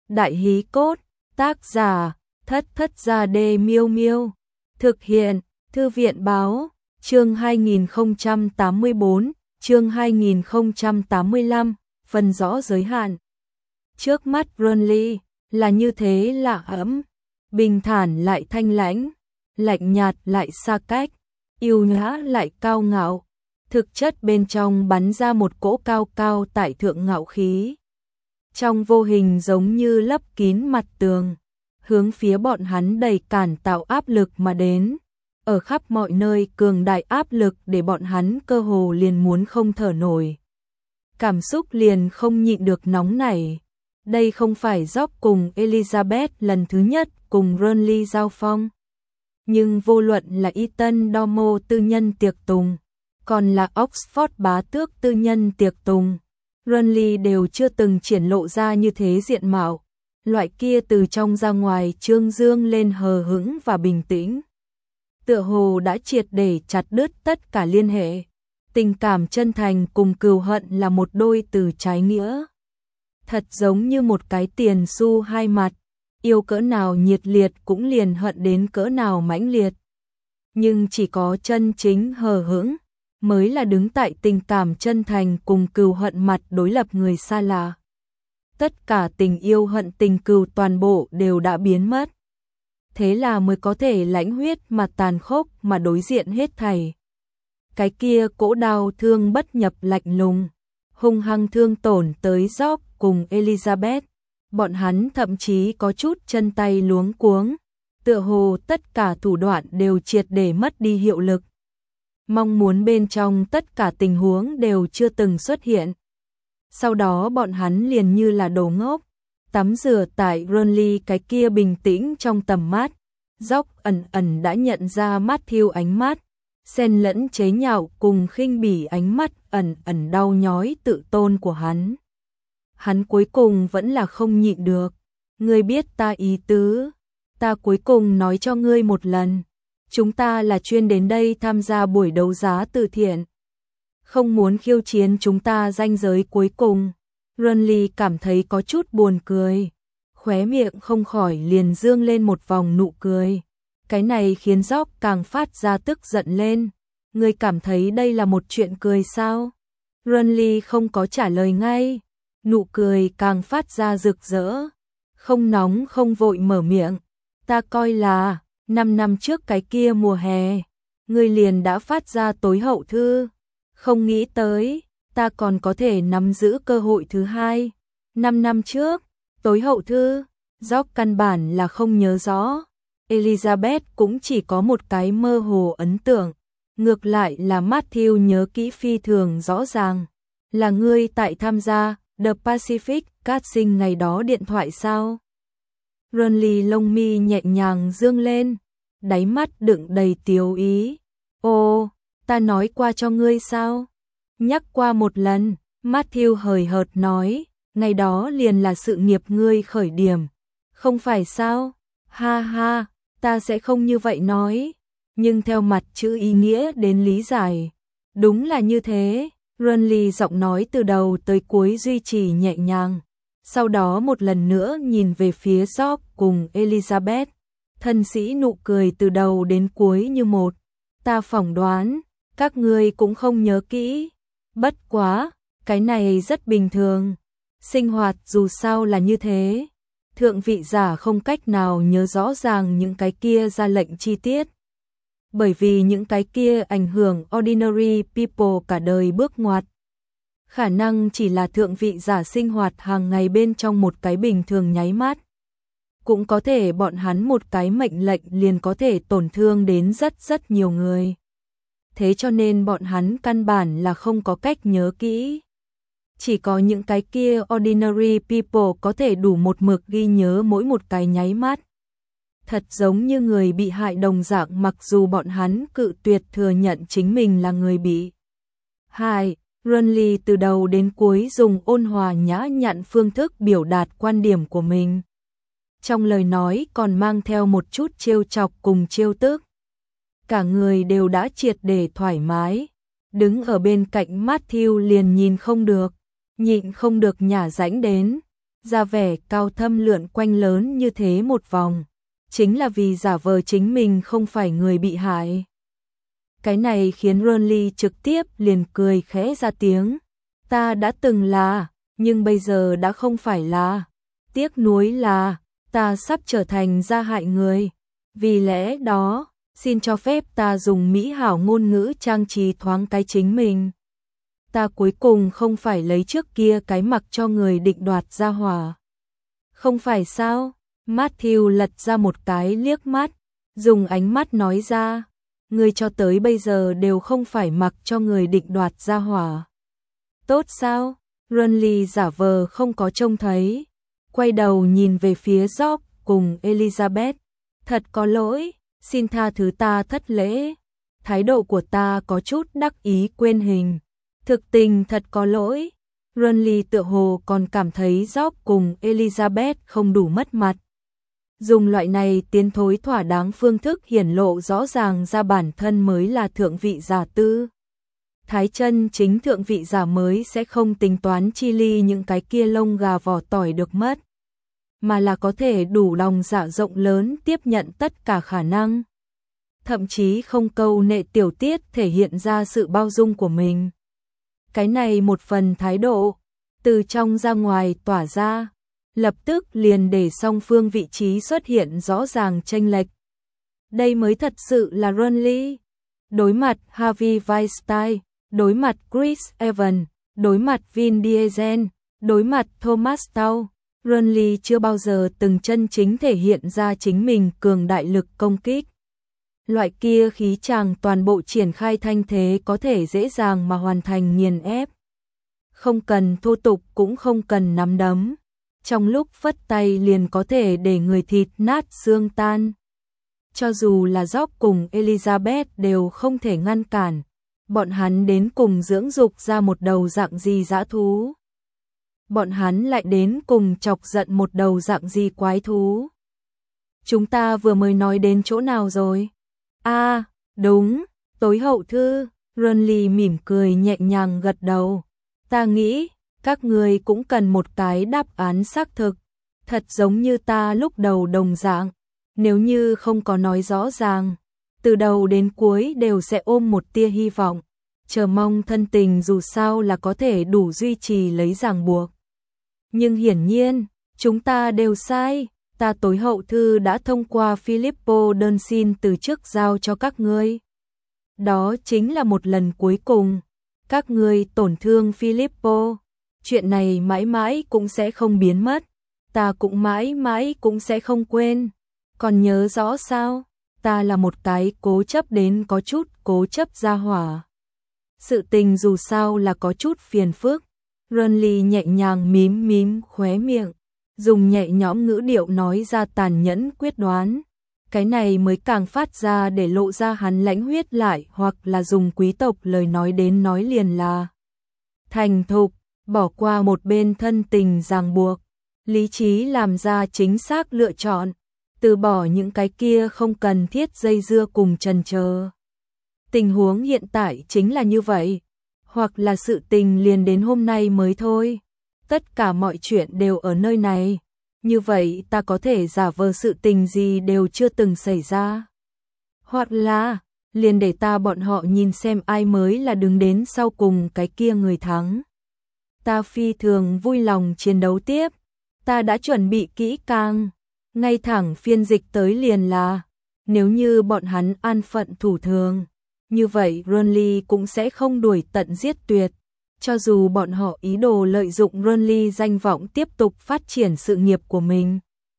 Đại hí cốt, tác giả, Thất Thất Gia Đê Miêu Miêu. Thực hiện, Thư viện báo, chương 2084, chương 2085, phần rõ giới hạn. Trước mắt Burnley, là như thế lạ ấm, bình thản lại thanh lãnh, lạnh nhạt lại xa cách, yêu nhã lại cao ngạo. Thực chất bên trong bắn ra một cỗ cao cao tại thượng ngạo khí. Trong vô hình giống như lấp kín mặt tường, hướng phía bọn hắn đầy cản tạo áp lực mà đến. Ở khắp mọi nơi cường đại áp lực để bọn hắn cơ hồ liền muốn không thở nổi. Cảm xúc liền không nhịn được nóng nảy. Đây không phải Jock cùng Elizabeth lần thứ nhất cùng Burnley giao phong. Nhưng vô luận là Eton Domo tư nhân tiệc tùng, còn là Oxford bá tước tư nhân tiệc tùng, Burnley đều chưa từng triển lộ ra như thế diện mạo. Loại kia từ trong ra ngoài trương dương lên hờ hững và bình tĩnh. Tựa hồ đã triệt để chặt đứt tất cả liên hệ. Tình cảm chân thành cùng cừu hận là một đôi từ trái nghĩa. Thật giống như một cái tiền xu hai mặt, yêu cỡ nào nhiệt liệt cũng liền hận đến cỡ nào mãnh liệt. Nhưng chỉ có chân chính hờ hững mới là đứng tại tình cảm chân thành cùng cừu hận mặt đối lập người xa lạ. Tất cả tình yêu hận tình cừu toàn bộ đều đã biến mất. Thế là mới có thể lãnh huyết mà tàn khốc mà đối diện hết thảy. Cái kia cỗ đau thương bất nhập lạnh lùng, hung hăng thương tổn tới Jock cùng Elizabeth. Bọn hắn thậm chí có chút chân tay luống cuống, tựa hồ tất cả thủ đoạn đều triệt để mất đi hiệu lực. Mong muốn bên trong tất cả tình huống đều chưa từng xuất hiện. Sau đó bọn hắn liền như là đồ ngốc, tắm rửa tại Burnley cái kia bình tĩnh trong tầm mắt. Jock ẩn ẩn đã nhận ra Matthew ánh mắt, xen lẫn chế nhạo cùng khinh bỉ ánh mắt ẩn ẩn đau nhói tự tôn của hắn. Hắn cuối cùng vẫn là không nhịn được. Ngươi biết ta ý tứ, ta cuối cùng nói cho ngươi một lần. Chúng ta là chuyên đến đây tham gia buổi đấu giá từ thiện. Không muốn khiêu chiến chúng ta ranh giới cuối cùng. Burnley cảm thấy có chút buồn cười. Khóe miệng không khỏi liền dương lên một vòng nụ cười. Cái này khiến Jock càng phát ra tức giận lên. Ngươi cảm thấy đây là một chuyện cười sao? Burnley không có trả lời ngay. Nụ cười càng phát ra rực rỡ. Không nóng không vội mở miệng. Ta coi là 5 năm trước cái kia mùa hè, ngươi liền đã phát ra tối hậu thư. Không nghĩ tới, ta còn có thể nắm giữ cơ hội thứ hai. 5 năm trước, tối hậu thư, Jock căn bản là không nhớ rõ. Elizabeth cũng chỉ có một cái mơ hồ ấn tượng. Ngược lại là Matthew nhớ kỹ phi thường rõ ràng. Là ngươi tại tham gia The Pacific Casting ngày đó điện thoại sao? Burnley lông mi nhẹ nhàng dương lên, đáy mắt đựng đầy tiếu ý. Ồ, ta nói qua cho ngươi sao? Nhắc qua một lần, Matthew hời hợt nói, ngày đó liền là sự nghiệp ngươi khởi điểm. Không phải sao? Ha ha, ta sẽ không như vậy nói. Nhưng theo mặt chữ ý nghĩa đến lý giải. Đúng là như thế. Burnley giọng nói từ đầu tới cuối duy trì nhẹ nhàng. Sau đó một lần nữa nhìn về phía Jock cùng Elizabeth. Thân sĩ nụ cười từ đầu đến cuối như một. Ta phỏng đoán, các ngươi cũng không nhớ kỹ. Bất quá, cái này rất bình thường. Sinh hoạt dù sao là như thế. Thượng vị giả không cách nào nhớ rõ ràng những cái kia ra lệnh chi tiết. Bởi vì những cái kia ảnh hưởng ordinary people cả đời bước ngoặt. Khả năng chỉ là thượng vị giả sinh hoạt hàng ngày bên trong một cái bình thường nháy mắt. Cũng có thể bọn hắn một cái mệnh lệnh liền có thể tổn thương đến rất nhiều người. Thế cho nên bọn hắn căn bản là không có cách nhớ kỹ. Chỉ có những cái kia ordinary people có thể đủ một mực ghi nhớ mỗi một cái nháy mắt. Thật giống như người bị hại đồng dạng mặc dù bọn hắn cự tuyệt thừa nhận chính mình là người bị hại. Burnley từ đầu đến cuối dùng ôn hòa nhã nhặn phương thức biểu đạt quan điểm của mình. Trong lời nói còn mang theo một chút trêu chọc cùng trêu tức. Cả người đều đã triệt để thoải mái. Đứng ở bên cạnh Matthew liền nhìn không được, nhịn không được nhả rãnh đến. ra vẻ cao thâm lượn quanh lớn như thế một vòng, chính là vì giả vờ chính mình không phải người bị hại. Cái này khiến Ronly trực tiếp liền cười khẽ ra tiếng. Ta đã từng là, nhưng bây giờ đã không phải là. Tiếc nuối là, ta sắp trở thành gia hại người. Vì lẽ đó, xin cho phép ta dùng mỹ hảo ngôn ngữ trang trí thoáng cái chính mình. Ta cuối cùng không phải lấy trước kia cái mặc cho người định đoạt ra hỏa. Không phải sao? Matthew lật ra một cái liếc mắt, dùng ánh mắt nói ra. Ngươi cho tới bây giờ đều không phải mặc cho người định đoạt ra hỏa. Tốt sao? Ronly giả vờ không có trông thấy. Quay đầu nhìn về phía George cùng Elizabeth. Thật có lỗi, xin tha thứ ta thất lễ. Thái độ của ta có chút đắc ý quên hình. Thực tình thật có lỗi. Ronly tựa hồ còn cảm thấy George cùng Elizabeth không đủ mất mặt. Dùng loại này tiến thối thỏa đáng phương thức hiển lộ rõ ràng ra bản thân mới là thượng vị giả tư. Thái chân chính thượng vị giả mới sẽ không tính toán chi ly những cái kia lông gà vỏ tỏi được mất, mà là có thể đủ lòng dạ rộng lớn tiếp nhận tất cả khả năng. Thậm chí không câu nệ tiểu tiết thể hiện ra sự bao dung của mình. Cái này một phần thái độ, từ trong ra ngoài tỏa ra, lập tức liền để song phương vị trí xuất hiện rõ ràng chênh lệch. Đây mới thật sự là Ronly. Đối mặt Harvey Weinstein, đối mặt Chris Evans, đối mặt Vin Diesel, đối mặt Thomas Tull, Ronly chưa bao giờ từng chân chính thể hiện ra chính mình cường đại lực công kích. Loại kia khí chàng toàn bộ triển khai thanh thế có thể dễ dàng mà hoàn thành nghiền ép. Không cần thô tục cũng không cần nắm đấm. Trong lúc phất tay liền có thể để người thịt nát xương tan. Cho dù là George cùng Elizabeth đều không thể ngăn cản. Bọn hắn đến cùng dưỡng dục ra một đầu dạng gì dã thú. Bọn hắn lại đến cùng chọc giận một đầu dạng gì quái thú. Chúng ta vừa mới nói đến chỗ nào rồi? À, đúng, tối hậu thư. Ronly mỉm cười nhẹ nhàng gật đầu. Ta nghĩ, các người cũng cần một cái đáp án xác thực. Thật giống như ta lúc đầu đồng dạng. Nếu như không có nói rõ ràng, từ đầu đến cuối đều sẽ ôm một tia hy vọng. Chờ mong thân tình dù sao là có thể đủ duy trì lấy ràng buộc. Nhưng hiển nhiên, chúng ta đều sai. Ta tối hậu thư đã thông qua Filippo đơn xin từ chức giao cho các ngươi. Đó chính là một lần cuối cùng. Các ngươi tổn thương Filippo. Chuyện này mãi mãi cũng sẽ không biến mất. Ta cũng mãi mãi cũng sẽ không quên. Còn nhớ rõ sao? Ta là một cái cố chấp đến có chút cố chấp ra hỏa. Sự tình dù sao là có chút phiền phức. Ronly nhẹ nhàng mím mím khóe miệng, dùng nhẹ nhõm ngữ điệu nói ra tàn nhẫn quyết đoán. Cái này mới càng phát ra để lộ ra hắn lãnh huyết lại, hoặc là dùng quý tộc lời nói đến nói liền là thành thục, bỏ qua một bên thân tình ràng buộc, lý trí làm ra chính xác lựa chọn, từ bỏ những cái kia không cần thiết dây dưa cùng chần chờ. Tình huống hiện tại chính là như vậy, hoặc là sự tình liền đến hôm nay mới thôi. Tất cả mọi chuyện đều ở nơi này. Như vậy ta có thể giả vờ sự tình gì đều chưa từng xảy ra. Hoặc là, liền để ta bọn họ nhìn xem ai mới là đứng đến sau cùng cái kia người thắng. Ta phi thường vui lòng chiến đấu tiếp. Ta đã chuẩn bị kỹ càng. Ngay thẳng phiên dịch tới liền là, nếu như bọn hắn an phận thủ thường, như vậy Ronly cũng sẽ không đuổi tận giết tuyệt. Cho dù bọn họ ý đồ lợi dụng Ronly danh vọng tiếp tục phát triển sự nghiệp của mình.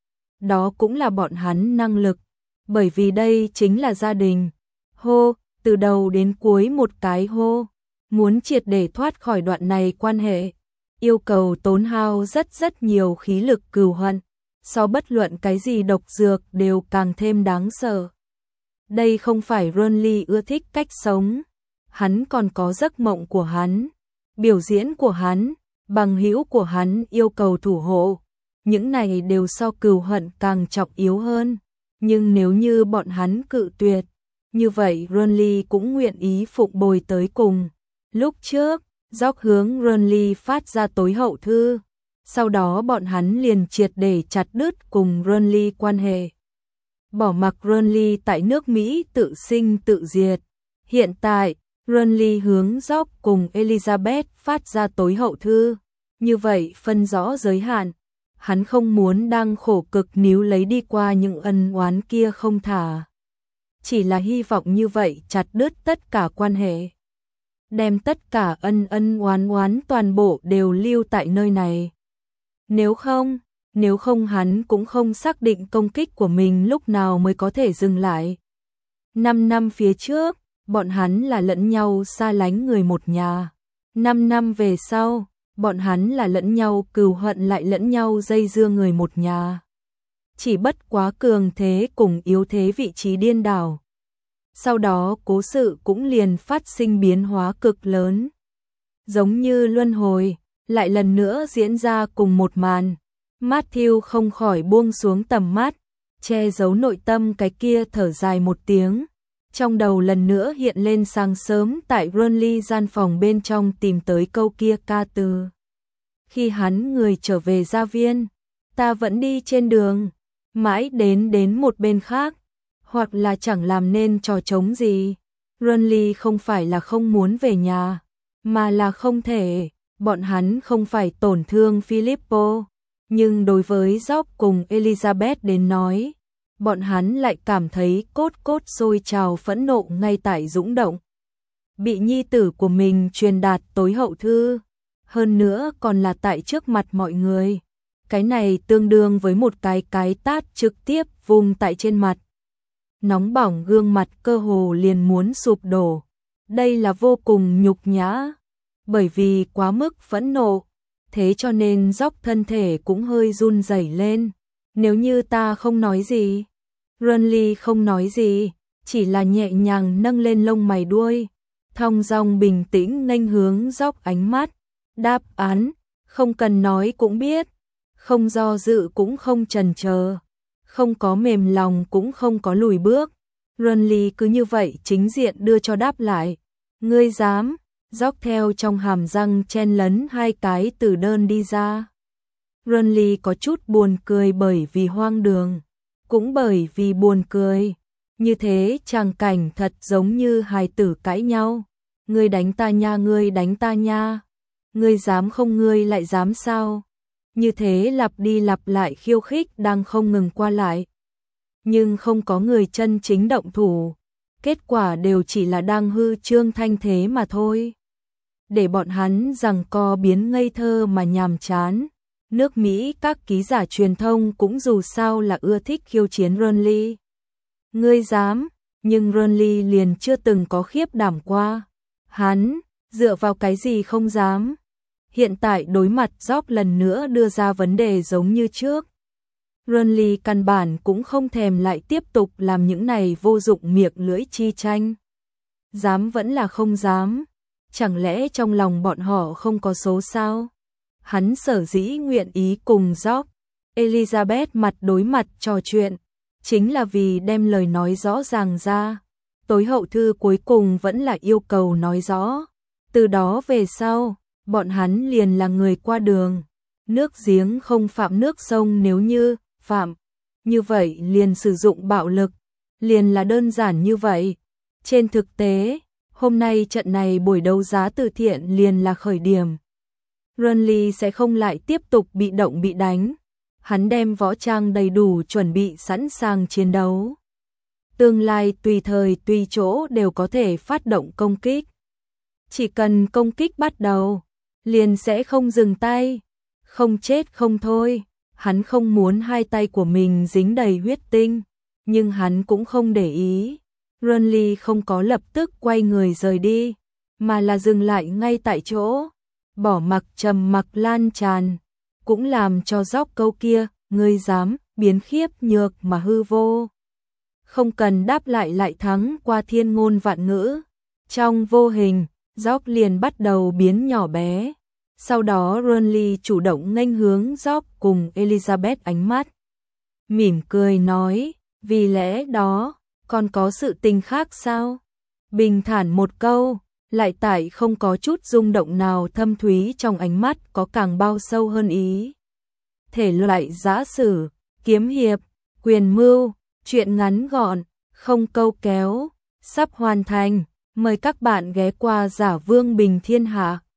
Đó cũng là bọn hắn năng lực. Bởi vì đây chính là gia đình. Hô, từ đầu đến cuối một cái hô. Muốn triệt để thoát khỏi đoạn này quan hệ. Yêu cầu tốn hao rất nhiều khí lực cừu hận. So bất luận cái gì độc dược đều càng thêm đáng sợ. Đây không phải Ronly ưa thích cách sống. Hắn còn có giấc mộng của hắn. Biểu diễn của hắn, bằng hữu của hắn yêu cầu thủ hộ. Những này đều so cừu hận càng trọng yếu hơn. Nhưng nếu như bọn hắn cự tuyệt, như vậy Ronly cũng nguyện ý phụng bồi tới cùng. Lúc trước, George hướng Ronly phát ra tối hậu thư. Sau đó bọn hắn liền triệt để chặt đứt cùng Renly quan hệ. Bỏ mặc Renly tại nước Mỹ tự sinh tự diệt. Hiện tại, Renly hướng Jock cùng Elizabeth phát ra tối hậu thư. Như vậy phân rõ giới hạn. Hắn không muốn đang khổ cực níu lấy đi qua những ân oán kia không thả. Chỉ là hy vọng như vậy chặt đứt tất cả quan hệ. Đem tất cả ân oán toàn bộ đều lưu tại nơi này. Nếu không hắn cũng không xác định công kích của mình lúc nào mới có thể dừng lại. 5 năm phía trước, bọn hắn là lẫn nhau xa lánh người một nhà. 5 năm về sau, bọn hắn là lẫn nhau cừu hận lại lẫn nhau dây dưa người một nhà. Chỉ bất quá cường thế cùng yếu thế vị trí điên đảo. Sau đó cố sự cũng liền phát sinh biến hóa cực lớn. Giống như luân hồi, lại lần nữa diễn ra cùng một màn. Matthew không khỏi buông xuống tầm mắt, che giấu nội tâm cái kia thở dài một tiếng. Trong đầu lần nữa hiện lên sáng sớm tại Renly gian phòng bên trong tìm tới câu kia ca từ. Khi hắn người trở về gia viên, ta vẫn đi trên đường, mãi đến một bên khác, hoặc là chẳng làm nên trò trống gì. Renly không phải là không muốn về nhà, mà là không thể, bọn hắn không phải tổn thương Filippo, nhưng đối với Jock cùng Elizabeth đến nói, bọn hắn lại cảm thấy cốt sôi trào phẫn nộ ngay tại dũng động. Bị nhi tử của mình truyền đạt tối hậu thư, hơn nữa còn là tại trước mặt mọi người. Cái này tương đương với một cái tát trực tiếp vung tại trên mặt. Nóng bỏng gương mặt cơ hồ liền muốn sụp đổ. Đây là vô cùng nhục nhã, bởi vì quá mức phẫn nộ, thế cho nên Jock thân thể cũng hơi run rẩy lên. Nếu như ta không nói gì. Renly không nói gì, chỉ là nhẹ nhàng nâng lên lông mày đuôi, thong dong bình tĩnh nghênh hướng Jock ánh mắt. Đáp án, không cần nói cũng biết, không do dự cũng không chần chờ, không có mềm lòng cũng không có lùi bước. Renly cứ như vậy chính diện đưa cho đáp lại. Ngươi dám? Jock theo trong hàm răng chen lấn hai cái từ đơn đi ra. Renly có chút buồn cười bởi vì hoang đường, cũng bởi vì buồn cười. Như thế tràng cảnh thật giống như hài tử cãi nhau. Ngươi đánh ta nha, ngươi đánh ta nha. Ngươi dám không, ngươi lại dám sao? Như thế lặp đi lặp lại khiêu khích đang không ngừng qua lại. Nhưng không có người chân chính động thủ. Kết quả đều chỉ là đang hư trương thanh thế mà thôi. Để bọn hắn giằng co biến ngây thơ mà nhàm chán. Nước Mỹ các ký giả truyền thông cũng dù sao là ưa thích khiêu chiến Renly. Ngươi dám, nhưng Renly liền chưa từng có khiếp đảm qua. Hắn, dựa vào cái gì không dám? Hiện tại đối mặt Jock lần nữa đưa ra vấn đề giống như trước. Renly căn bản cũng không thèm lại tiếp tục làm những này vô dụng miệng lưỡi chi tranh. Dám vẫn là không dám. Chẳng lẽ trong lòng bọn họ không có số sao? Hắn sở dĩ nguyện ý cùng Jock, Elizabeth mặt đối mặt trò chuyện, chính là vì đem lời nói rõ ràng ra. Tối hậu thư cuối cùng vẫn là yêu cầu nói rõ. Từ đó về sau, bọn hắn liền là người qua đường. Nước giếng không phạm nước sông, nếu như phạm, như vậy liền sử dụng bạo lực, liền là đơn giản như vậy. Trên thực tế, hôm nay trận này buổi đấu giá từ thiện liền là khởi điểm. Renly sẽ không lại tiếp tục bị động bị đánh. Hắn đem võ trang đầy đủ chuẩn bị sẵn sàng chiến đấu. Tương lai tùy thời tùy chỗ đều có thể phát động công kích. Chỉ cần công kích bắt đầu, liền sẽ không dừng tay. Không chết không thôi. Hắn không muốn hai tay của mình dính đầy huyết tinh, nhưng hắn cũng không để ý. Renly không có lập tức quay người rời đi, mà là dừng lại ngay tại chỗ. Bỏ mặc trầm mặc lan tràn, cũng làm cho Jock câu kia, ngươi dám, biến khiếp nhược mà hư vô. Không cần đáp lại lại thắng qua thiên ngôn vạn ngữ. Trong vô hình, Jock liền bắt đầu biến nhỏ bé. Sau đó Renly chủ động nghênh hướng Jock cùng Elizabeth ánh mắt. Mỉm cười nói, vì lẽ đó, còn có sự tình khác sao? Bình thản một câu, lại tại không có chút rung động nào thâm thúy trong ánh mắt có càng bao sâu hơn ý. Thể loại giã sử, kiếm hiệp, quyền mưu, truyện ngắn gọn, không câu kéo, sắp hoàn thành. Mời các bạn ghé qua Giả Vương Bình Thiên Hạ.